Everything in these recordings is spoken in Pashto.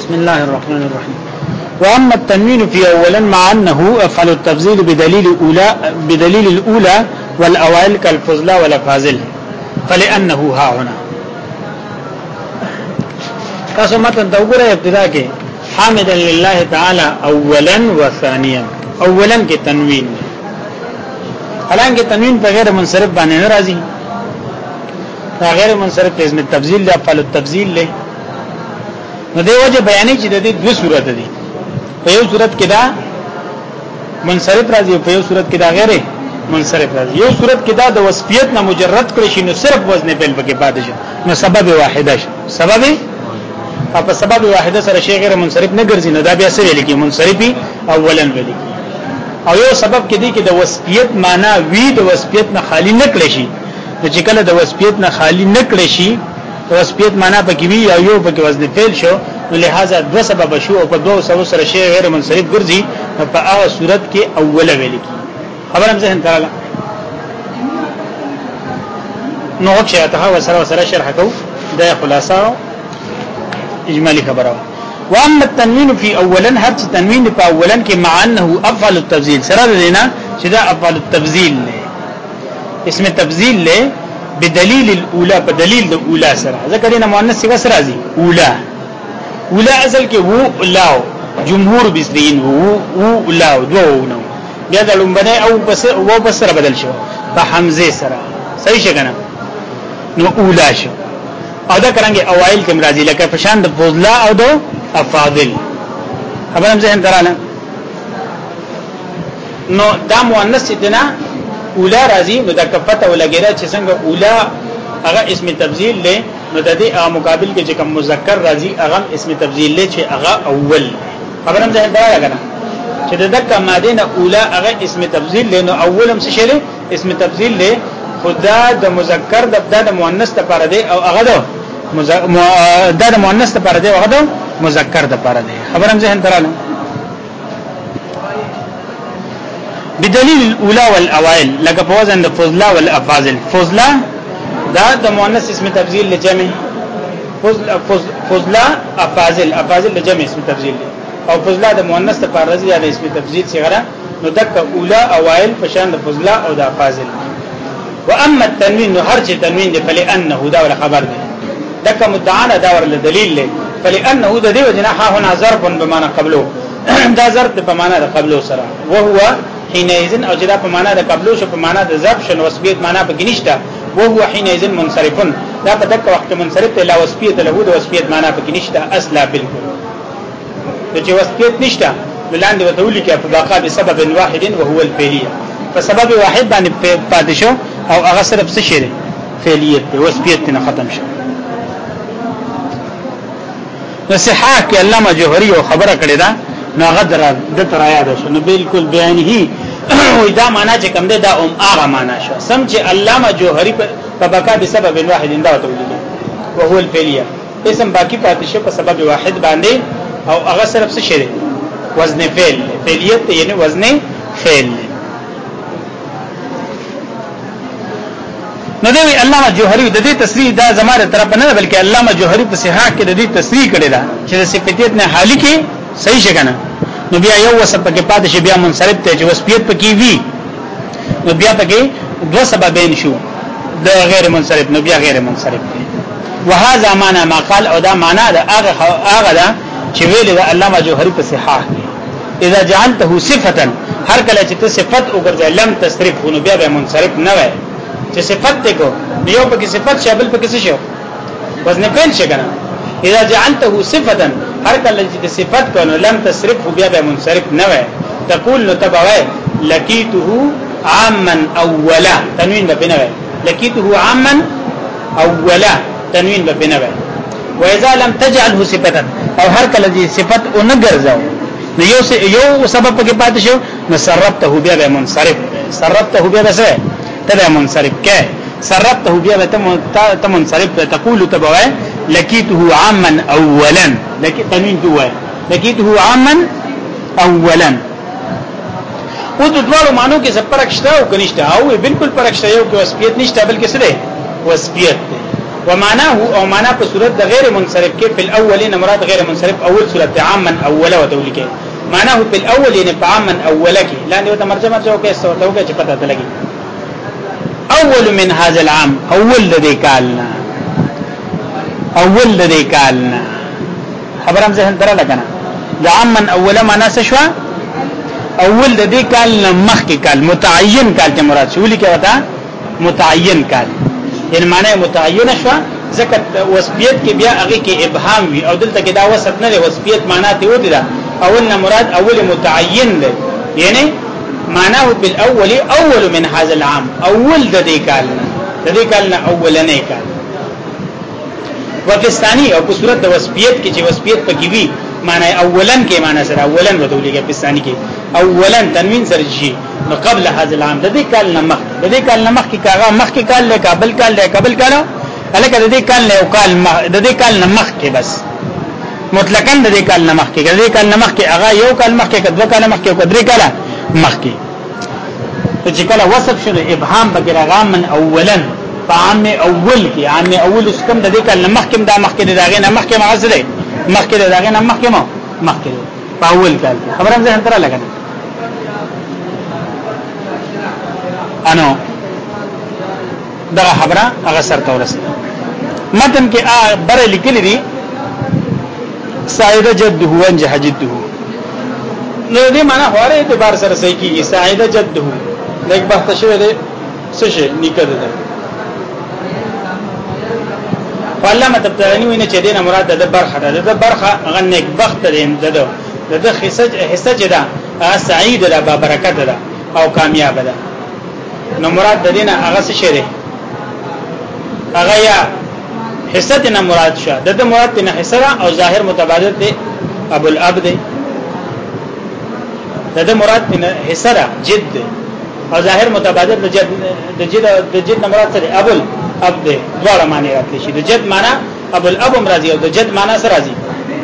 بسم الله الرحمن الرحيم. واما التنوين في اولا مع انه افعل التفضيل بدليل الاولى والاوائل كالفضلى والافاضل فلانه ها هنا تاسو متن وګوره ابتدا کې حامدا لله تعالی اولا وثانيا اولا کې تنوین حالانکه تنوین په غیر منصرف باندې ناراضي غیر منصرف اسم تفضیل له افعل التفضیل له نو دی وجه بیانې چې د دې دوه صورت دي په یو صورت کې دا منصرف راځي په یو صورت کې دا غیر منصرف راځي یو صورت کې دا د وصفیت نه مجرد کړی شي نو صرف وزن فعل پکې پاتې شي نو سبب واحده شي سبب په سبب واحده سره شی غیر منصرف نه ګرځي نو دا بیا څه ویل کی منصرفي اولا ویل کی او یو سبب کې دی کې د وصفیت معنا وی د وصفیت نه خالی نه کړی شي چې کله د وصفیت نه خالی نه کړی شي وصفیت معنا پکې وی او یو پکې وزن فعل شو نو لہذا دو سبب شو او په دوه سبب سره شی غیر منصرف ګرځي په هغه صورت کې اوله ویل کی خبر هم ذهن تعالی نو چې ته وسره شرح کو د خلاصہ اجمالی خبره واما التنوين في اولا هر تنوین په اولا کې مع انه افعل التفضيل سره دینا چې دا افعل التفضيل اسم تفضيل له بدلیل الاولى په دلیل د اوله سره ذکر نه مؤنث څنګه سره راځي اوله اصل کې وو لاو جمهور بسرین وو لاو دوه نو بیا د لومبنه او بس سره بدل شو په حمزه سره صحیح څنګه نو اوله شو او دا کرانګي اوایل کې مرাজি لکه پشان د فضلا او د افاضل خبر هم ذهن دراله نو دا مؤنث دنا اولا راضی نو دا کفته ولګیرا چې څنګه اولا هغه اسم تفضیل له نو د دې مقابل کې چې کوم مذکر راضی هغه اسم تفضیل له چې هغه اول خبر هم ذهن دراله کنه چې د دک ماده نه اولا هغه اسم تفضیل له نو اولم څه شی له اسم تفضیل له خدا د مذکر د مؤنث لپاره دی او هغه د مؤنث لپاره دی او هغه د مذکر لپاره دی خبرم ذهن تراله بدلیل الاولى والاوائل لکه په وزن د فضلا والافاضل فضلا دا د مؤنث اسم تفضیل لجمع فضلا افاضل لجمع اسم تفضیل او فضلا د مؤنث لپاره دی د اسم تفضیل صغرا نو دک اولا اوائل په شان د فضلا او د افاضل واما التنوين هر چې تنوین دی فلانه دا ول خبر دی دک مدعا دا ور دلیل له فلانه د دې وجنه ها هنا ظرف بمعنى قبله دا ظرف په معنا د قبله سره وهو حينئذ او جدا په معنا د قبله شو په معنا د ظرف شنو وصفیت معنا په گنيشته وهو حينئذ منصرف دا په دغه وخت منصرف ته لا وصفیت له د وصفیت معنا په گنيشته اصلا بالکل چې وصفیت نشته بلاندې وتولي کې په باقا بسبب واحد وهو الفعليه فسبب واحد باندې پاتې شو او هغه صرف څه شي فعلیت په وصفیت نه ختم شو نصحه کې علامه جوهری او خبره کړې ده نو غدر د تر یاد شو نو بالکل بیان هی وې دا معنا چې کوم ده دا هغه معنا شو سم چې علامه جوهری په بقا بسبب واحد دا تولید وهو الفعلیه اسم باقی پاتې شو په سبب واحد باندې او هغه صرف څه شي وزن فعل فعلیت یعنی وزن فعل نو دی علامه جوهری د دې تصریح دا زماره طرف نه بلکې علامه جوهری په صحاح کې د دې تصریح کړی دا چې د صفتیت نه حالی کې صحیح څنګه نو بیا یو وسب کې پاتې شي بیا منصرف ته چې وصفیت پکې وی نو بیا پکې دو سببین شو د غیر منصرف نو بیا غیر منصرف وهذا معنا ما قال او دا معنا دا هغه دا چې ویل د علامه جوهری په صحاح اذا جعلته صفه هر کله چې ته صفت وګرځې لم تصرف نو بیا به منصرف نه وای چې صفت ته کو یو پکې صفت شامل پکې څه شو وزن فعل شګنه اذا جعلته صفه هر کله چې صفت کو نو لم تصرف بیا به منصرف نه وای تقول نو تبوي لقيته عاما اولا تنوين به نه وای لقيته عاما اولا تنوين به نه وای واذا لم تجعله صفه او هر کله چې صفت او نه ګرځاو نو یو سبب پکې پاتې شو نو صرفته بیا به منصرف صرفته بیا به څه تبع منصرف کې صرفته بیا ته منصرف تقول تبوي لقيته عاما اولا لکه تنوین دوه لقيته عاما اولا او د دوه معنی کې څه فرق شته او کنيشته او بالکل فرق شته یو کې وصفیت نشته بلکې څه ده وصفیت ومعناه او معنا په صورت د غیر منصرف کې په الاولین مراد غیر منصرف اول صورت عاما اوله وتولي کې معناه په الاولین په عاما اوله کې لاندې ته ترجمه چوکې سوتوګه چې پته تلګي اول من هذا العام اول د دې کالنا اول د دې کالنا خبرم ذهن تر لګنه د عاما اوله معنا څه شو اول د دې کال مخکې کال متعین کال ته مراد شو لیکه وتا متعین کال یعنی معنی متعین شو ځکه وصفیت کې بیا هغه کې ابهام وي او دلته کې دا وصف نه دی وصفیت معنا ته ودی دا اول نه مراد اول متعین دی یعنی معناه بالاول اول من هذا العام اول د دې کال نه د دې کال نه اولنې کال وفستانی او په صورت د وصفیت کې چې وصفیت پکې وي معنی اولن کې معنی سره اولن وتولېږي پستانی کې اولن تنوین سره شي نو قبل هذا العام د دې کال نمخ د دې کال نمخ کې کاغه مخ کې کال له قبل کال له قبل کال الکه د دې کال له او کال د دې کال نمخ کې بس مطلقاً د دې کال نمخ کې د دې کال نمخ کې هغه یو کال مخ کې کدو کال مخ کې او درې کال مخ کې چې کله وصف شوه ابهام بغیر غام من اولن فعام اول کې عام اول اسکم د دې کال نمخ کې دا مخ کې دغه نمخ کې معزله مخ کې دغه نمخ کې مخ کې په اول کال خبره زه انتره لګنه انو دا خبره هغه سر تورسه متن کې بر لیکل دي سعید جده وانجح جده نو دې معنا خواره اعتبار سره صحیح کیږي سعید جده لیک بحث شوی دی څه شي نکړه ده علامه تبتانی ویني چې دینه مراد د برخه ده د برخه هغه نیک بخت دي د حصہ جدا سعید ده با برکت ده او کامیاب ده نو مراد د دینه هغه څه شي دی هغه یا حصہ نه مراد شه د مراد نه حصہ او ظاهر متبادل دي ابو الاب دي د مراد نه حصہ جد او ظاهر متبادل د جد نه مراد څه ابو الاب دي دواړه معنی راتلی شي د جد معنی ابو الاب مرضی او د جد معنی سره راځي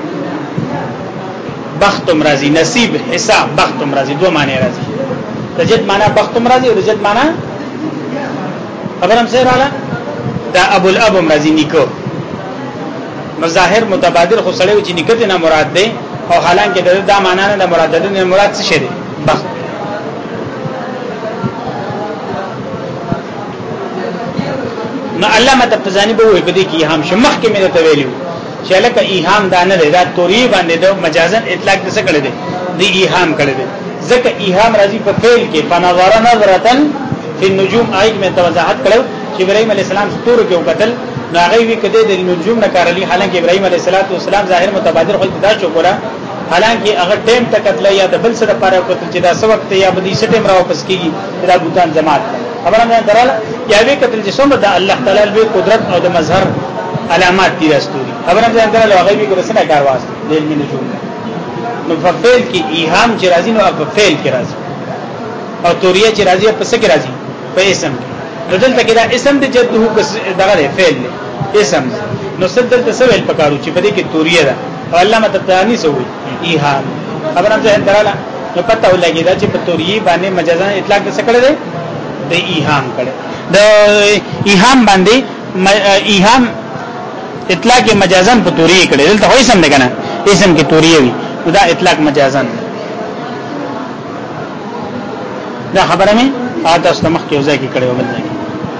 بخت مرضی نصیب حساب بخت مرضی دوه معنی راځي د جد معنی بخت مرضی او د جد معنی خبرم سره رااله دا ابو الاب مرضی نیکو مظاهر متبادل خو سره چې نکته نه مراد ده او حالانکه دا معنا نه مراد ده نه مراد څه دی بخت نو علامه تبتزانی به وي کدي کې هم شمخ کې مې ته ویلو چې لکه ایهام دانه ده دا توری باندې د مجازن اطلاق څه کړی دی دی ایهام کړی دی ځکه ایهام راځي په فعل کې فنظر نظرتن فی النجوم آیت میں توضاحت کړو چې ابراهیم علی السلام ستورو کې وکتل ناغي وی کده د نجوم نه کارلی حالانکه ابراهيم عليه السلام ظاهر متبادر خپل دا چوکړه حالانکه هغه ټیم تکتل یا د بل سره پاره کوته چې دا سو وخت یا بدی سټیم را واپس کیږي دا بوتان جماعت خبره نه دراله یا وی کتل چې څومره د الله تعالی له قدرت او د مظهر علامات دي راستوري خبره نه دراله هغه وی کوم څه کار واسطه د علم نجوم نو فعل کې ایهام چې راځي نو په فعل کې راځي او توریه چې راځي په څه کې راځي په اسم نو دلته کې دا اسم د جده دغه فعل دی اسم نو سدل تسویل پکارو چې په دې کې توریه ده او علامه تبتانی سوې ایهام خبره ده دراله نو پته ولګی دا چې په توریه باندې مجازن اطلاق څه کړی دی د ایهام کړي د ایهام باندې ایهام اطلاق مجازن په توریه کړي دلته وایي سم نه کنه اسم کې توریه وي دا اطلاق مجازن دا خبره مې تاسو ته مخکې وځي کې کړي وبل ځای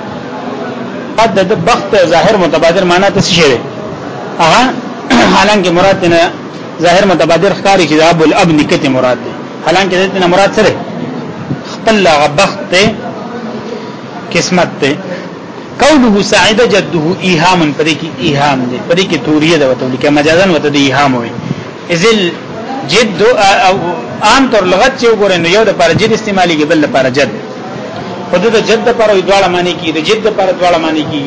د بخت ظاهر متبادر معنی ته څه شي هغه حالانکه مراد نه ظاهر متبادر ښکاری چې ابو الاب نکته مراد دي حالانکه دې نه مراد سره خپل بخت ته قسمت ته قوله سعید جده ایهام پدې کې ایهام دي پدې کې توریه ده وته لیکه مجازن وته دي ایهام وي ازل جد او عام طور لغت چې وګورئ نو یو د پر جد استعمالي کې بل لپاره جد خود د جد پر دواړه معنی کې د جد پر دواړه معنی کې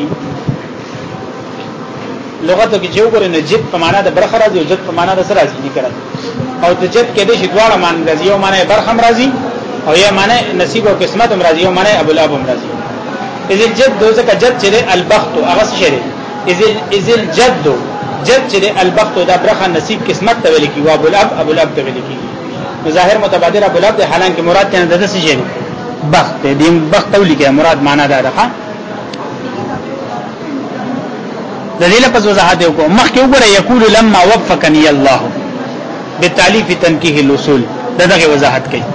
لغتو کې چې وګورئ نو جد په معنا د برخه راځي او جد په معنا د سر راځي نه کړه او د جد کې د شي دواړه معنی راځي یو معنی برخه راځي او یا معنی نصیب او قسمت هم راځي یو معنی ابو الاب هم راځي اذل جد دوزه جد چې البخت هغه څه شي اذل جد جد چې البخت دا برخه نصیب قسمت ته ویل کی او ابو الاب ته ویل کی ظاهر متبادر ابو الاب حالانکه مراد ته د څه شي بخت دیم بخت تولی کې مراد معنا دا ده د دې لپس وضاحت وکړو مخکې وګوره یقول لما وفقني الله بتعلیف تنکیه الاصول دغه وضاحت کوي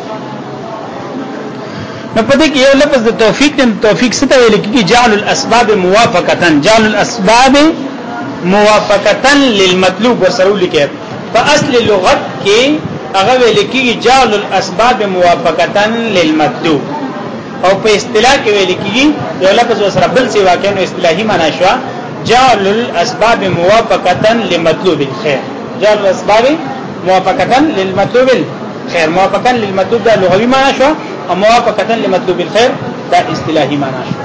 نو پدې کې یو لفظ د توفیق څه ته ویل کېږي جعل الاسباب موافقه جعل الاسباب موافقه للمطلوب وسرو لیکي په اصل لغت کې هغه ویل کېږي جعل الاسباب موافقه للمطلوب او په اصطلاح کې ویل کېږي یو لفظ وسره بل څه واقع نو اصطلاحي معنا شو جعل الاسباب موافقه لمطلوب الخير جعل الاسباب موافقه للمطلوب الخير موافقه للمطلوب دا لغوي معنا شو او موافقه لمطلوب الخير دا اصطلاحي معنا شو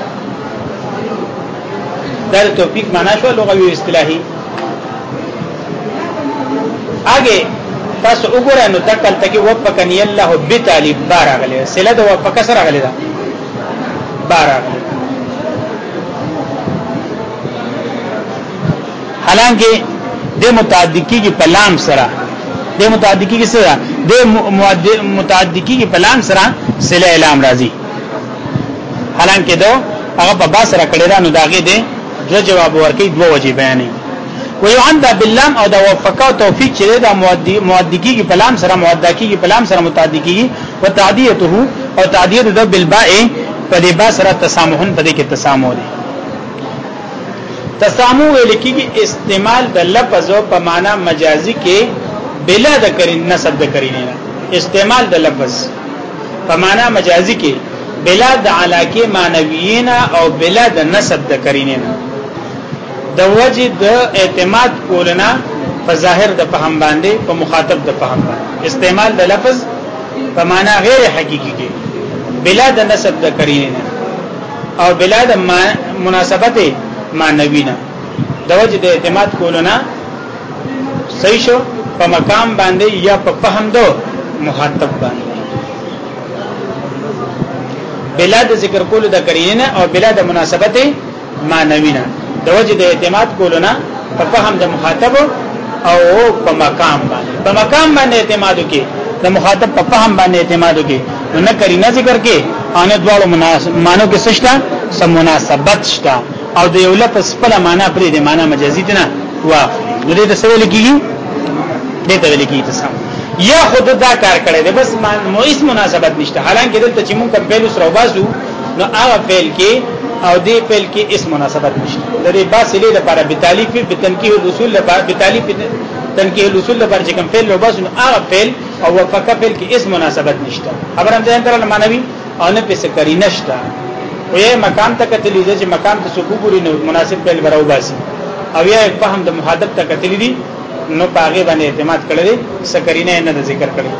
دا توفیق معنا شو لغوي اصطلاحي اگے تاسو وګورئ نو دکل تکي وفقني الله بتعلیف بار غلې سله د وفق سره غلې دا بار غلې حالانکه د متعدی کی په لام سره د متعدی کی سره د متعدی کی په لام سره سله اعلام راځي حالانکه دو هغه په با سره کړي دا نو داګه دي دو جواب ورکړي دوه وجه بیانې ويعند باللام او د وفق او توفیق چې د مؤدکی کی په لام سره مؤدکی کی په لام سره متعدی کی وتعدیته او تعدیه د بالباء په دې با سره تسامحن په دې کې تسامح دي تسامح لکه استعمال د لفظ په معنا مجازي کې بلا د کرین نسب د کرینه استعمال د لفظ په معنا مجازي کې بلا د علاقه معنویینا او بلا د نسب د کرینه د وجه د اعتماد کولنا په ظاهر د فهم باندې په مخاطب د فهم باندې استعمال د لفظ په معنا غیر حقيقي کې بلا د نسب د کرینه او بلا د مناسبت معنوینا د وجه د اعتماد کولنا صحیح شو په مقام باندې یا په فهم دو مخاطب باندې بلا د ذکر کولو د کرینه او بلا د مناسبت معنوینا د وجه د اعتماد کولنا په فهم د مخاطب او په مقام باندې اعتماد وکي د مخاطب په فهم باندې اعتماد وکي نو نه کرینه ذکر کې ان دوالو مانو کې سشتا سم مناسبت شتا او د یو لفظ په معنا پرې د معنا مجازي نه واخلي نو دې څه ویل کیږي دې ته ویل کیږي تسام یا خود دا کار کړي ده بس مویس مناسبت نشته حالانکه دلته چې مونږ کمپیل سره وباسو نو هغه فعل کې او دې فعل کې اس مناسبت نشته د دې باسلې لپاره بتالیف بتنکیه الاصول لپاره بتالیف تنکیه الاصول لپاره چې کوم فعل وباسو نو هغه فعل او وفق فعل کې اس مناسبت نشته خبر هم ځان تر معنوي او نه پس کری نشته وې مقام ته کتلې چې مقام ته سکوګوري نو مناسب فعل براو باسي او یا فهم د محادثت ته کتلې دي نو پاغه باندې اعتماد کړل سکرینه نه ذکر کړل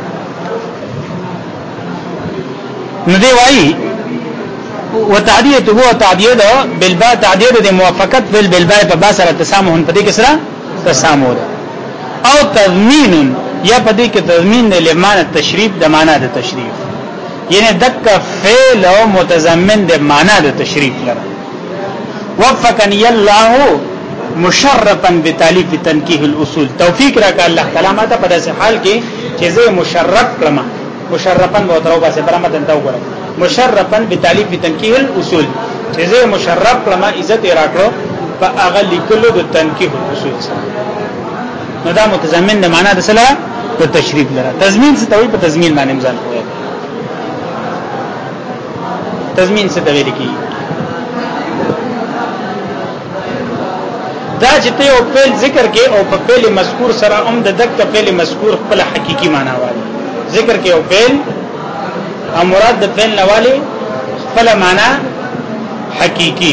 نو دی وایي وتعدیته هو تعدیه ده بالباء تعدیه ده موافقت بالباء په با سره تسامح په دې کې سره تسامح او تضمین یا په دې کې تضمین د لمانه تشریف د معنا د تشریف یعنی دک فعل او متضمن د معنا د تشریف لره وفقني الله مشرفا بتالیف تنکیه الاصول توفیق راک الله تعالی ماته په داسې حال کې چې زه مشرف کړم مشرفا به تر اوسه برامه ته وګورم مشرفا بتالیف تنکیه الاصول چې زه مشرف کړم عزت راکړو په هغه لیکلو د تنکیه الاصول سره نو دا متضمن د معنا د سره د تشریف لره تضمین څه توي په تضمین باندې ځان کوی تضمین څه توي لیکي دا چې ته یو فعل ذکر کې او په فعل مذکور سره هم د دک فعل مذکور خپل حقيقي معنا والی ذکر کې او فعل او مراد د فعل نواله خپل معنا حقيقي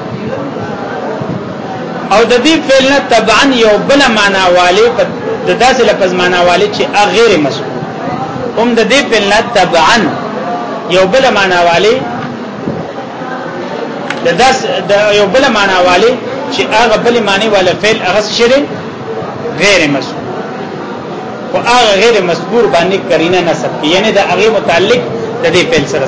او د دې فعل نه تبعا یو بل معنا والی د داسې لفظ معنا والی چې غیر مذکور هم د دې فعل نه تبعا یو بل معنا والی د یو بل معنا والی چې هغه بل معنی ولا فعل هغه شری غیر مذکور او هغه غیر مذکور باندې کرینه نسب کی یعنی دا هغه متعلق د دې فعل سره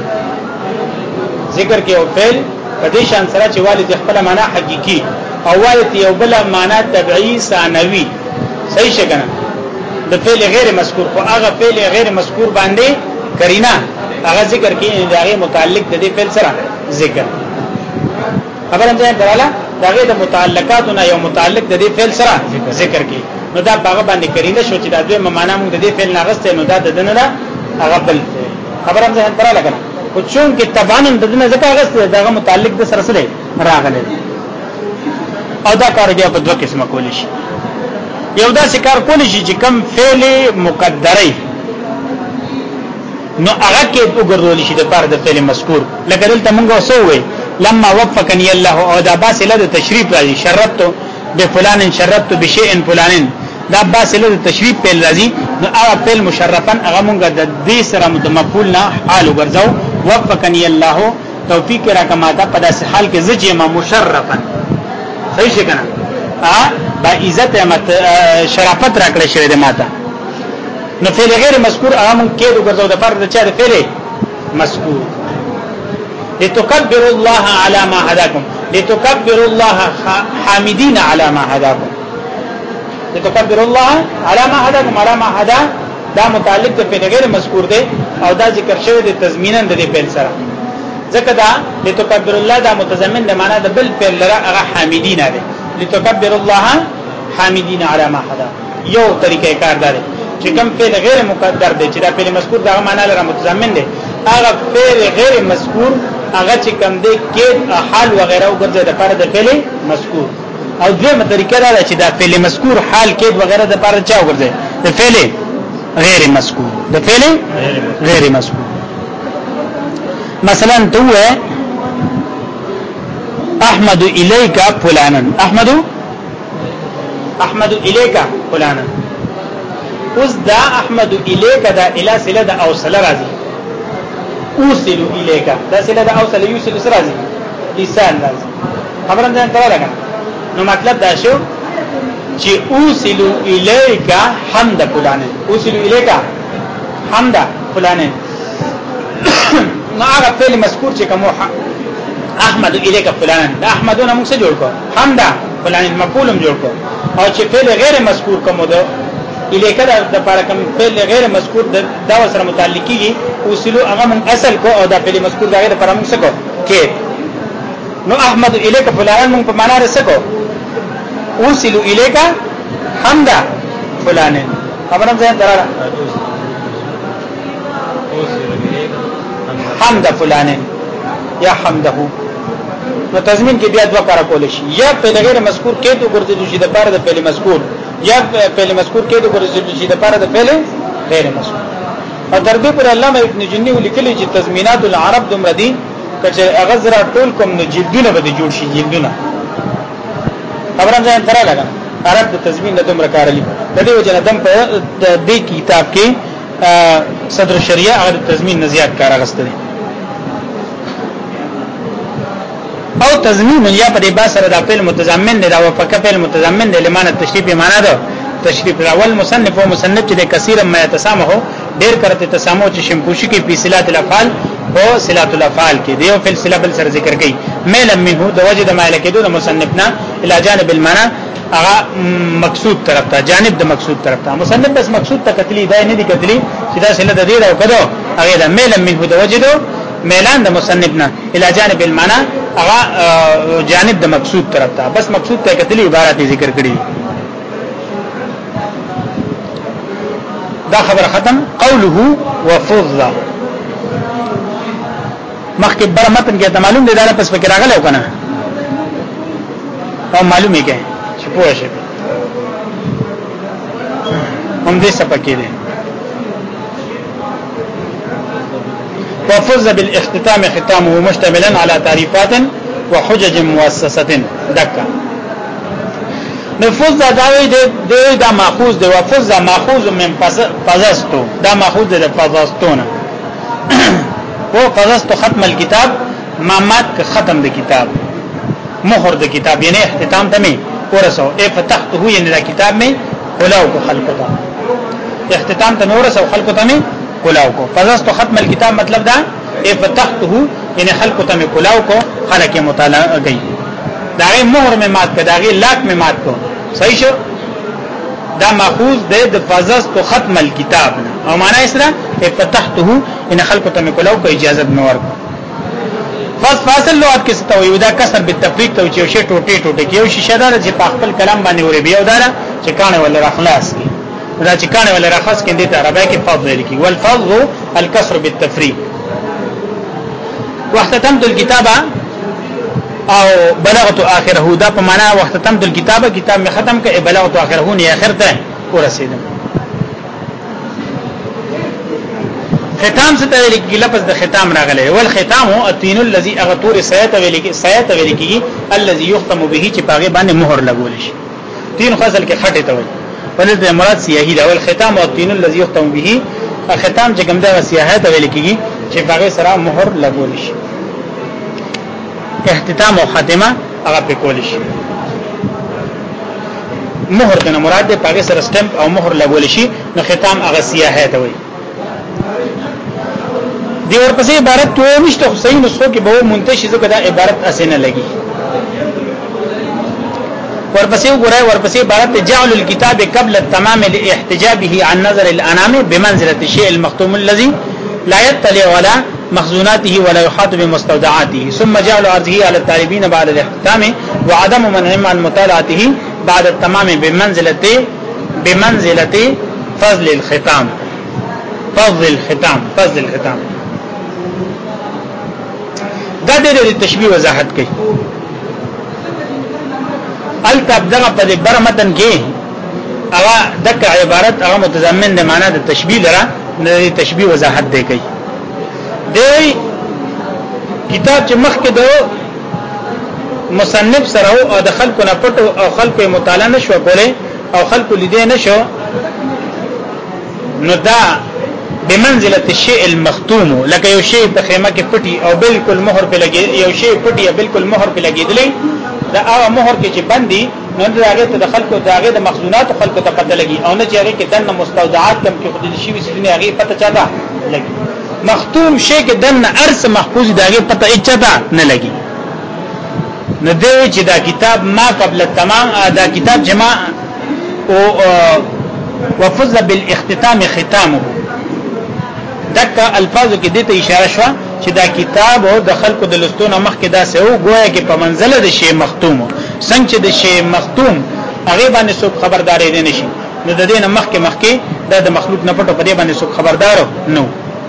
ذکر کې او فعل په دې شان سره چې والد خپل معنا حقيقي او والد یو بل معنا تبعی ثانوي صحیح څنګه د فعل غیر مذکور او هغه فعل غیر مذکور باندې کرینه هغه ذکر کې دا هغه متعلق د دې فعل سره ذکر خبر هم ځای دراله داغه د متعلقاتونه یو متعلق د دې فعل سره ذکر کی نو دا هغه باندې کرینه شو چې دا دوی معنا موږ د دې فعل ناغسته نو دا د دنه دا هغه بل خبرم ځه تر لګنه خو چون کې تبانن د دنه ځکه غسته داغه متعلق د سره سره راغله او دا کار بیا په دوه قسمه کولی شي یو دا کار کولی شي چې کم فعل مقدرې نو هغه کې وګرځول شي د پاره د فعل مذکور لکه دلته موږ وسوي لما وفقني الله او دا باسل د تشریف راځي شربت بفلان شربت بشيء فلان دا باسل د تشریف په راځي نو هغه فعل مشرفن هغه موږ د دې سره مفعول نه حال وګرځاو وفقني الله توفیق را کما دا په داسې حال کې زجه ما مشرفن صحیح څنګه با عزت شرافت راکړی شوی د ماته نو فعل غیر مذکور عام کې وګرځاو د فرض چا د فعل مذکور لتكبر الله على ما هداكم لتكبر الله حامدين على ما هداكم لتكبر الله على ما هداكم على ما هدا دا متعلق د فعل غیر مذکور دی او دا ذکر شوی د تضمینن د فعل سره ځکه دا لتكبر الله دا متضمن د معنا د بل فعل لره هغه حامدین دی لتكبر الله حامدين على ما هدا یو طریقې کار دی چې کوم فعل غیر مقدر دی چې دا فعل مذکور دا معنا لره متضمن دی هغه فعل غیر مذکور هغه چې کوم دی کې حال وغیرہ وګرځي د لپاره د فعل مذکور او دویمه طریقه دا چې دا فعل مذکور حال کې وغیرہ د لپاره چا وګرځي د فعل غیر مذکور د فعل غیر مذکور مثلا تو احمد الیک فلانا احمد الیک فلانا اوس دا احمد الیک دا الی صله دا اوصل راځي اوصل الیک دا صله دا اوصل یوصل سره راځي لسان راځي خبرم ځان تر لګا نو مطلب دا شو چې اوصل الیک حمد فلان اوصل الیک حمد فلان نو هغه فعل مذکور چې کوم احمد الیک فلان دا احمدونه موږ څه جوړ کو حمد فلان مقولم جوړ کو او چې فعل غیر مذکور کوم ده الیک دا د لپاره کوم فعل غیر مذکور دا سره متعلق کیږي اوصلو هغه من اصل کو او دا فعل مذکور دا غیر لپاره موږ څه کو کې نو احمد الیک فلان موږ په معنا رسکو اوصلو الیک حمد فلان خبرم ځان دراله حمد فلان یا حمده نو تضمین کې بیا دوه کار کول شي یا په غیر مذکور کې د ګرځېدو شي د پاره د فعل مذکور یا فعل مذکور کې د ګرځېدو شي د پاره د فعل غیر مذکور او تر دې پر علامه ابن جنی ولیکلی چې تضمینات العرب دمردی کچه اغذر ټول کوم نو جلدونه به جوړ شي جلدونه خبرم ځان تر لګا عرب د تضمین د دومره کار لې د دې وجه دم په دې کتاب کې صدر شریعه هغه تضمین نزيات کار غسته او تضمین یا په دې باسره د فعل متضمن دی دا وفق فعل متضمن دی لمانه تشریف معنا ده تشریف الاول مصنف او مصنف چې د کثیر ما يتسامحو ډیر کرته تسامو چې شمپوشي کې په صلات الافعال او صلات الافعال کې دیو فعل صله بل سره ذکر کړي ميل منه د وجه د مالک کېدو د مصنفنا الى جانب المعنى هغه مقصود طرف ته جانب د مقصود طرف ته مصنف بس مقصود ته کتلی دا نه دي کتلی چې دا صله د دې او کدو هغه د ميل منه د وجه دو میلان د مصنفنا الى جانب المعنى هغه جانب د مقصود طرف ته بس مقصود ته کتلی عبارت ذکر کړي دا خبر ختم قوله وفض مخکې بر متن کې ته معلوم دی دا پس فکر راغلی او کنه او معلومه کې چې پوه شي هم دې سپکې دي وفض بالاختتام ختامه مشتملا على تعريفات وحجج مؤسسه دکا نفوذ داوی دا ماخوذ دی وفض ماخوذ من فزستو دا ماخوذ د فزستونه وہ فزستو ختم الكتاب مامات کا ختم د کتاب مہر د کتاب یعنی اختتام تمه ورسو اے فتحته یعنی دا کتاب میں کلاو کو خلقتا اختتام تمه ورسو خلقتا میں کلاو کو فزستو ختم الكتاب مطلب دا اے فتحته یعنی خلقتا میں کلاو کو خلق مطالعه گئی داغه مہر میں مات کا داغه لاک میں مات کو صحیح شو دا ماخوذ د فزستو ختم الكتاب او معنی اسرا فتحته ان خلق ته کولو کو اجازه نور فاصل لغت کې څه وي دا کسر بالتفریق ته چې شی ټوټه کې یو شیشه دار چې په خپل کلام باندې وری بیا وداره چې کانه ولا راخلاص کی دا چې کانه ولا راخلاص کې دې ته عربی کې فضل لیکي والفضل الكسر بالتفریق. واختتمت الكتابه او بلغت اخره دا په معنا واختتمت الكتابه کتاب می ختم کړه بلغت اخره نه اخر ته ورسیدم. ختام څه ته لیکي لفظ د ختام راغلی ول ختام التين الذي اغطور سيت ولیکي الذي يختم به چې پاګه باندې مهر لګول شي. تین فصل کې خټه ته وي ولې د مراد سیاهی دا ول ختام التين الذي يختم به ختام چې کوم دا سیاحت ولیکي چې پاګه سره مهر لګول شي. اختتام او خاتمه هغه په کول شي. مهر کنه مراد د پاګه سره سٹمپ او مهر لګول شي نو ختام هغه سیاحت وي. دی ورپسې عبارت تو نشته صحیح نسخو کې به منتشي ځکه دا عبارت اسنه لګي. ورپسې وګورئ ورپسې عبارت جعل الكتاب قبل التمام لاحتجابه عن نظر الانام بمنزله الشيء المختوم الذي لا يطلع على مخزوناته ولا يحاط بمستودعاته ثم جعل عرضه على الطالبين بعد الاختتام وعدم منعهم عن مطالعته بعد التمام بمنزله فضل الختام. فضل الختام دا د تشبیه وضاحت کوي. الکتاب دغه په برمتن کې هغه دغه عبارت هغه متضمن د معنا د تشبیه لره د تشبیه وضاحت دی کوي. د کتاب چې مخکې د مصنف سره او د خلکو نه پټو او خلکو مطالعه نشو کولای او خلکو لیدې نشو نو دا بمنزله الشيء المختوم لکه یو شی په خیمه کې پټي او بالکل مهر په لګي یو شی پټي او بالکل مهر په لګیدلې دا هغه مهر کې چې بندي نو دغه ته د خلکو دغه د مخزونات خلکو ته پته لګي او نه چې هغه کې دنه مستودعات کم کې خود شي وسونه هغه پته چاته لګي. مختوم شی کې دنه ارث محفوظ دغه پته اچتا نه لګي. نو دوی چې دا کتاب ما قبل التمام دا کتاب جما او وفز بالاختتام ختامه دک الفاظو کې دته اشاره شو چې دا کتاب او د خلکو د لستون مخ کې دا سه او گویا کې په منزله د شی مختوم څنګه چې د شی مختوم هغه باندې څوک خبرداري دي نشي نو د دې مخ کې دا د مخلوق نه پټو په دې باندې څوک خبردار نو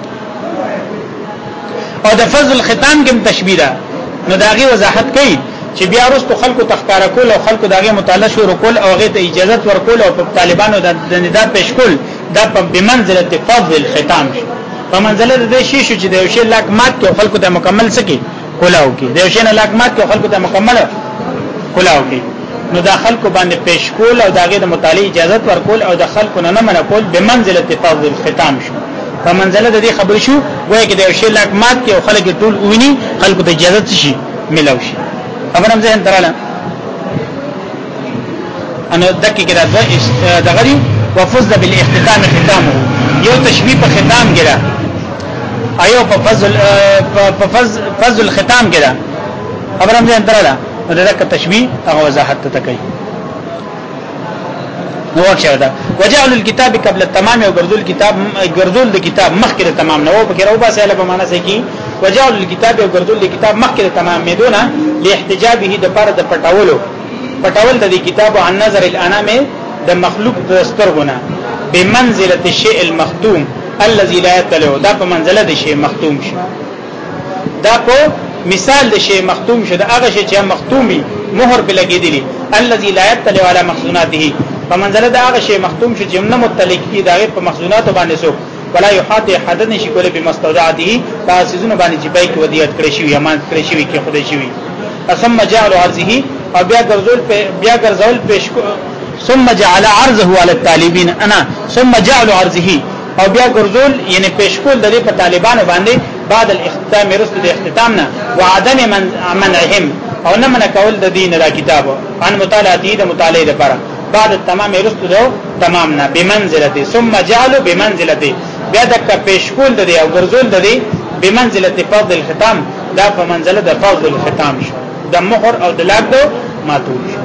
او د فضل ختام کې تشبیه ده نو داغه وضاحت کوي چې بیا وروسته خلکو تخکار کول او خلکو داغه مطالعه شروع کول او هغه ته اجازه ورکول او په طالبانو د ندا پیش کول دا په بمنزله فضل ختام شي. په منزله د شي شو چې د یو شی لاکمات کې خلکو ته مکمل سکی کولاو کې د یو شی نه لاکمات کې خلکو ته مکمل کولاو کې نو د خلکو باندې پیش کول او داغه د مطالعه اجازه ورکول او د خلکو نه منع کول بمنزله فضل ختام شو. په منزله د دې خبر شو وایي چې د یو شی لاکمات کې خلک ټول ویني خلکو ته اجازه شي ملاو شي. خبر هم ځین تراله انا دکې کې دا غري وفز بالاختتام ختامه یو تشبیه په ختام کې دا ایو په فضل ختام کې دا خبر هم ځین تراله دغه تشبیه هغه وضاحت ته کوي. نو واښه دا وجعل الكتاب قبل التمام او ګرځول د کتاب مخکې تمام نو په کې راو باسه له معنا څه کی وجعل الكتاب او ګرځول د کتاب مخکې تمام مدونه لاحتجابه د پر د پټول د کتاب عن نظر الانام د مخلوق دسترګونه بمنزله الشيء المختوم الذي لا يطلع دا په منزله د شی مختوم شي. دا په مثال د شی مختوم شي دا هغه شی چې مختومي مهر په لګیدلی الذي لا يطلع على مخزوناته په منزله دا هغه شی مختوم شي چې نه متعلق کی دا په مخزونات باندې سو ولا يحاط حد نشي کولای په مستودعاته تاسیزونه باندې چې پای کې ودیت کړی شي امانت کړی شي کې خدای شي ثم جعل عرضه او بیا ګرځول پیش ثم جعل عرضه على الطالبين انا ثم جعل عرضه او بیا ګرځول یعنی پیش کول د په طالبانو باندې بعد الاختتام رسل د اختتامنا وعدم منعهم او نه من کول د دین را کتاب ان مطالعه د مطالعه لپاره بعد تمام رسل دو تمامنا بمنزله ثم جعل بمنزله بیا د پیش کول د او ګرځول د بمنزله فضل الختام دا په منزله د فضل الختام شو د مهر او د لاګ دو ماتول شو.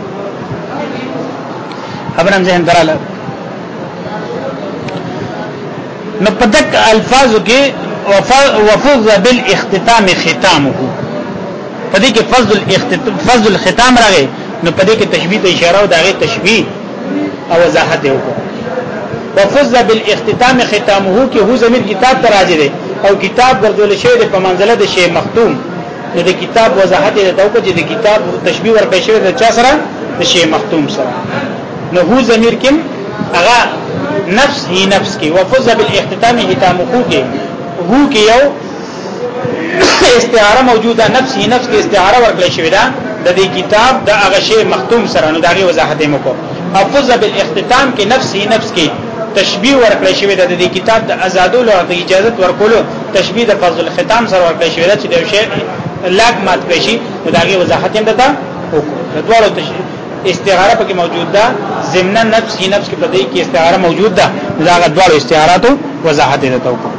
خبرم ذهن دراله نو پدک الفاظو کې وفض بالاختتام ختامه پدې کې فضل الختام راغی نو پدې کې تشبیه ته اشاره او دغه تشبیه او وضاحت دی وفض بالاختتام ختامه کې هو ضمیر کتاب ته راځي دی او کتاب ګرځول شوی دی په منزله د شی مختوم نو د کتاب وضاحت دی ته چې د کتاب تشبیه ورکړی شوی د چا سره د شی مختوم سره نو هو ضمیر کې هغه نفس هی نفس کې وفض بالاختتام ختامه کې هو کې یو استعاره موجوده نفس هی نفس کې استعاره ورکړی شوی دا د دې کتاب د هغه شی مختوم سره نو دغه وضاحت یې مکو حفظ بالاختتام کې نفس هی نفس کې تشبیه ورکړی شوی د دې کتاب د آزادولو او اجازه ورکولو تشبیه د فضل الختام سره ورکړی شوی چې د شی لاک مات کړی شي نو دغه وضاحت یې دته وکړو د دوه استعاره پکې موجود ده ضمن نفس هی نفس کې په دې کې استعاره موجود ده دغه دوه استعاراتو وضاحت یې دته وکړو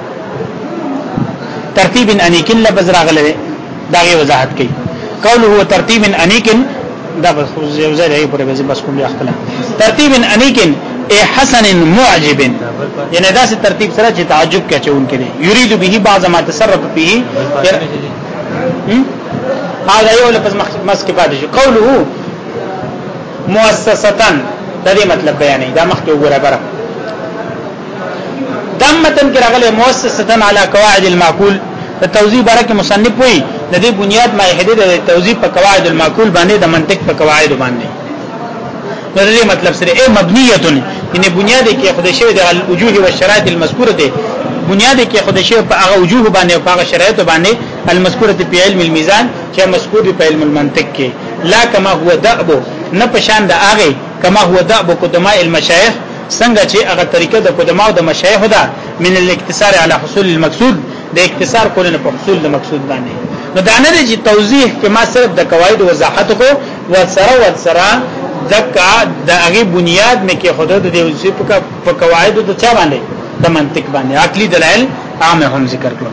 ترتیب انیکن لفظ راغله دغه وضاحت کوي قوله هو ترتیب انیکن دا بس زوزه پورې بس کوم اختلا ترتیب انیکن ای حسن معجب یعنی دا سه ترتیب سره چې تعجب کې چون کړي یرید به بعض ما تصرف به هذا یو لفظ مسک پاتې شو قوله مؤسساتن دا دې مطلب بیانې دا مخکې وګوره بره دمتن کې راغله مؤسساتن علی قواعد المعقول د توضیح برکه مصنف وی د دې بنیاد ماهده د توضیح په قواعد المعقول باندې د منطق په قواعد باندې نو دې مطلب سره ای مبنیه یعنی بنیاد کې خدای شوی د الوجوه والشرائط المذکوره ده بنیاد کې خدای شوی په هغه وجوه باندې او په هغه شرایط باندې المذکوره په علم الميزان چې مذکور په علم المنطق کې لا کما هو دأب نه پشان د هغه کما هو دأب قدماء المشایخ څنګه چې هغه طریقه د قدماء او د مشایخ ده من الاقتصار على حصول المقصود د اختصار کولنه په حصول د مقصود باندې نو دا نه چې توضیح کې ما صرف د قواعد وضاحت کو وسره ذکا د هغه بنیاد مې کې خود د دې په قواعد د چا باندې د منطق باندې عقلي دلایل عام هم ذکر کړو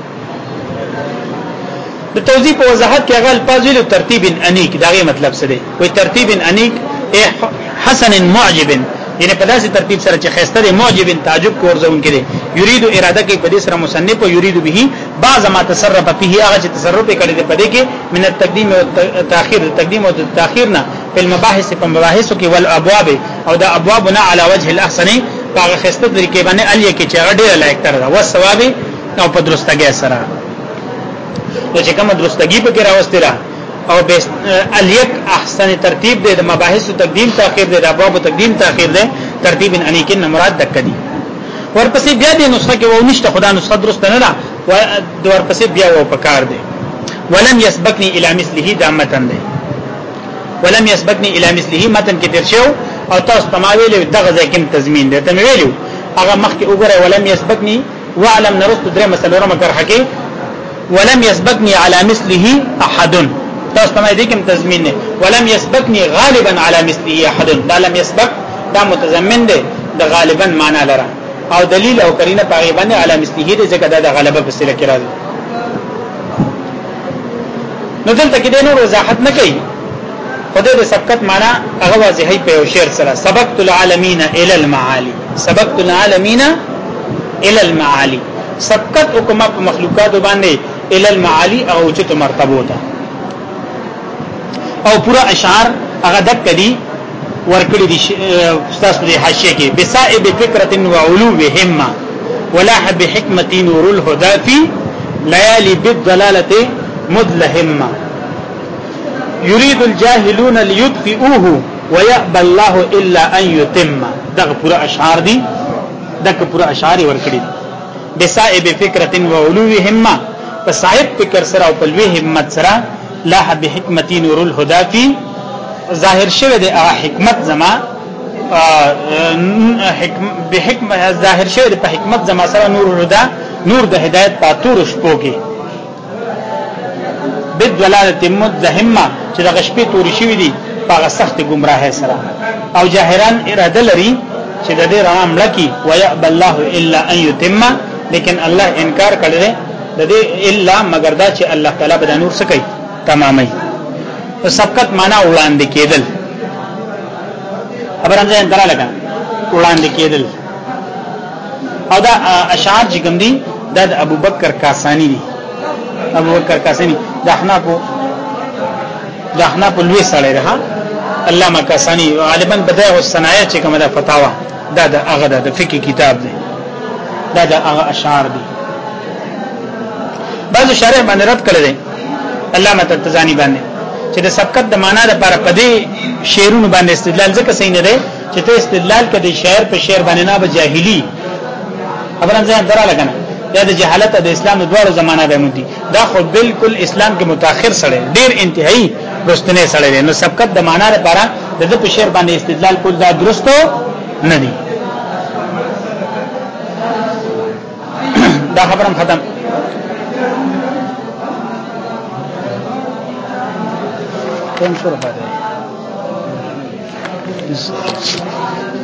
د توضیح په وضاحت کې هغه الفاظ له ترتیب انیک داغه مطلب څه دی وای ترتیب انیک حسن معجب یعنی په داسې ترتیب سره چې خسته دی معجب تعجب کو ورزون کړي یرید اراده کوي په دې سره مصنف او یرید به بعض ما تصرف فيه هغه چې تصرف کړي دی په دې کې من التقدیم او التاخير تقدیم او تاخير نه په المباحث په مباحث کې والابواب او د ابوابنا على وجه الاحسن هغه خسته طریقې باندې الیه کې چې ډېر لایق تر دا او ثواب او په درستګي سره چې کوم درستګي په کې راوستره او الیک احسن ترتیب دی د مباحث تقدیم تاخير دی د ابواب تقدیم تاخير دی ترتیب انیکن مراد دکدي ورپسې بیا د نسخه کې و نشته خدا نسخه درست نه ده ورپسې بیا و پکار دی ولم يسبقني الى مثله دامتن دی ولم يسبقني الى مثله متن کې درشو او تاسو تماویل دغه ځکه تضمین دی ته ویلو هغه مخکې وګوره ولم يسبقني واعلم نرست درې مسلو رمکر حقي ولم يسبقني على مثله احد تاسو تمه دې کوم تضمین نه ولم يسبقني غالبا على مثله احد دا لم يسبق دا متضمن دی د غالبا معنا لره او دلیل او قرینه پاغي باندې على مثله دې ځکه دا د غلبه په سره کې راځي نو دلته کې د نور وضاحت نه کوي خدای د سبقت معنا هغه واضحي په یو شعر سره سبقت العالمین الى المعالی سبقت العالمین الى المعالی سبقت حکم په مخلوقات باندې الى المعالی او چې مرتبه ده او پورا اشعار هغه دک دي ورکړي دي استاد په حاشیه کې بسائب فکرت و علو همه ولاح بحکمت نور الهدى في ليالي بالضلاله مدلهمه يريد الجاهلون ليطفئوه ويأبى الله الا ان يتم دغه پورا اشعار دي دغه پورا اشعار ورکړي بسائب فکرت و علو همه بسائب فکر سره او په همت سره لاح بحکمت نور الهدى في ظاهر شوه د حکمت زما بحکمت ظاهر شوه د حکمت زما سره نور الهدى نور د هدایت پاتور شپو کې بدلالت مدهمه چې د غشپې توري شوی دي په سخت گمراهه سره او جاهران اراده لري چې د دې رام لکی ويأبى الله الا ان يتم لیکن الله انکار کړي د دې الا مگر دا چې الله تعالی به نور څه کوي تمامي سبقت معنا وړاندې کېدل خبر هم ځان درا لگا وړاندې کېدل او دا اشعار چې کوم دي دا د ابو بکر کاسانی دی ابو بکر کاسانی د احناف لوی سره رها علامه کاسانی غالبا بدایع الصنایع چې کومه د فتاوا دا د هغه د فقہ کتاب دی دا د هغه اشعار دی بعضو شارح باندې رد کړی دی علامه ترتزانی باندې چې د سبقت د معنا لپاره پدې شعرونو باندې استدلال ځکه صحیح نه دی چې ته استدلال کړي شاعر په شعر باندې نه به جاهلی خبرم ځان درا لګنه یا د جهالت د اسلام د دوه زمانہ به مودي دا خو بالکل اسلام کې متأخر سره ډیر انتهایی رستنه سره دی نو سبقت د معنا لپاره د په شعر باندې استدلال کول دا درستو نه دی دا خبرم ختم کوم شروع پاتې